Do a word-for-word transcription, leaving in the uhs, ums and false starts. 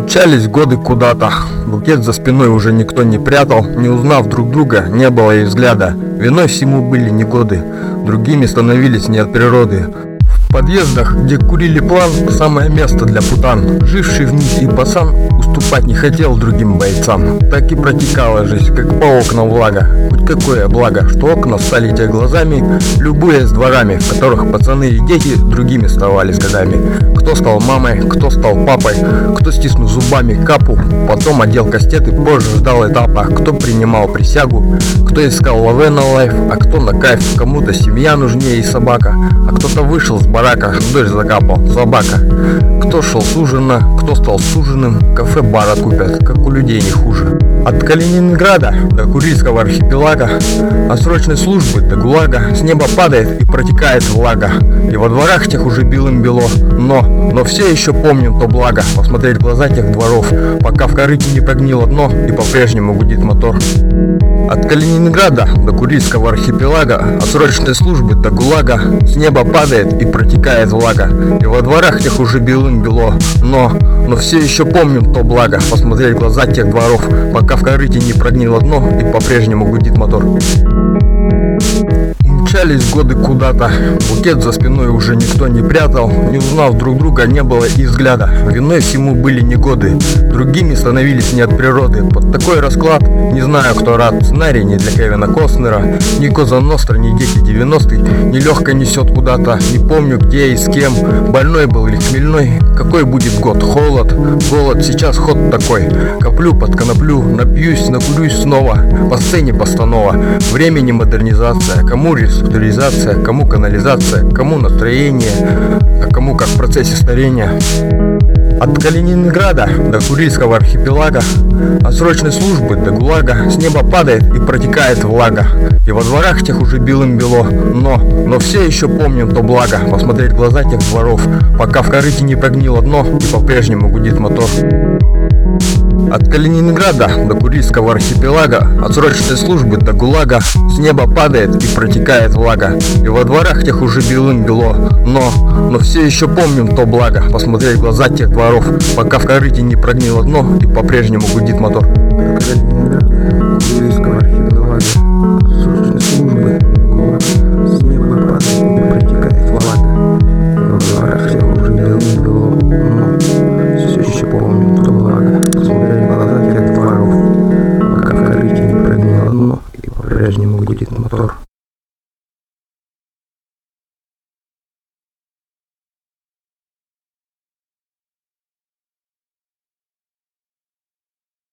Мчались годы куда-то, букет за спиной уже никто не прятал, не узнав друг друга, не было и взгляда. Виной всему были негоды, другими становились не от природы. В подъездах, где курили план, самое место для путан. Живший в них и пацан уступать не хотел другим бойцам. Так и протекала жизнь, как по окнам влага. Хоть какое благо, что окна стали те глазами, любуясь дворами, в которых пацаны и дети другими ставали с годами. Кто стал мамой, кто стал папой, кто, стиснув зубами капу, потом одел кастет и позже ждал этапа. Кто принимал присягу, кто искал лаве на лайф, а кто на кайф. Кому-то семья нужнее и собака, а кто-то вышел с барака, дождь закапал, собака. Кто шел с ужина, кто стал суженым, кафе бара купят, как у людей не хуже. От Калининграда до Курильского архипелага, от срочной службы до ГУЛАГа, с неба падает и протекает влага, и во дворах тех уже белым бело. Но, но все еще помним то благо, посмотреть в глаза тех дворов, пока в корыте не прогнило дно и по-прежнему гудит мотор. От Калининграда до Курильского архипелага, от срочной службы до ГУЛАГа, с неба падает и протекает влага, и во дворах тех уже белым бело. Но, но все еще помним то благо, посмотреть в глаза тех дворов, пока в корыте не прогнило дно и по-прежнему гудит мотор. Мчались годы куда-то, букет за спиной уже никто не прятал, не узнав друг друга, не было и взгляда. Виной всему были негоды, другими становились не от природы. Под такой расклад не знаю, кто рад. Сценарий не для Кевина Костнера, ни Коза Ностра, ни дети девяностых, нелегко несет куда-то. Не помню где и с кем, больной был или хмельной. Какой будет год? Холод, голод, сейчас ход такой. Коплю под коноплю, напьюсь, накурюсь снова. По сцене постанова, времени модернизация. Кому реструктуризация, кому канализация, кому настроение, а кому как в процессе старения. От Калининграда до Курильского архипелага, от срочной службы до ГУЛАГа, с неба падает и протекает влага, и во дворах тех уже белым бело. Но, но все еще помним то благо, посмотреть в глаза тех дворов, пока в корыте не прогнило дно и по-прежнему гудит мотор. От Калининграда до Курильского архипелага, от срочной службы до ГУЛАГа, с неба падает и протекает влага, и во дворах тех уже белым бело. Но, но все еще помним то благо, посмотреть в глаза тех дворов, пока в корыте не прогнило дно и по-прежнему гудит мотор. От Калининграда, Курильского архипелага,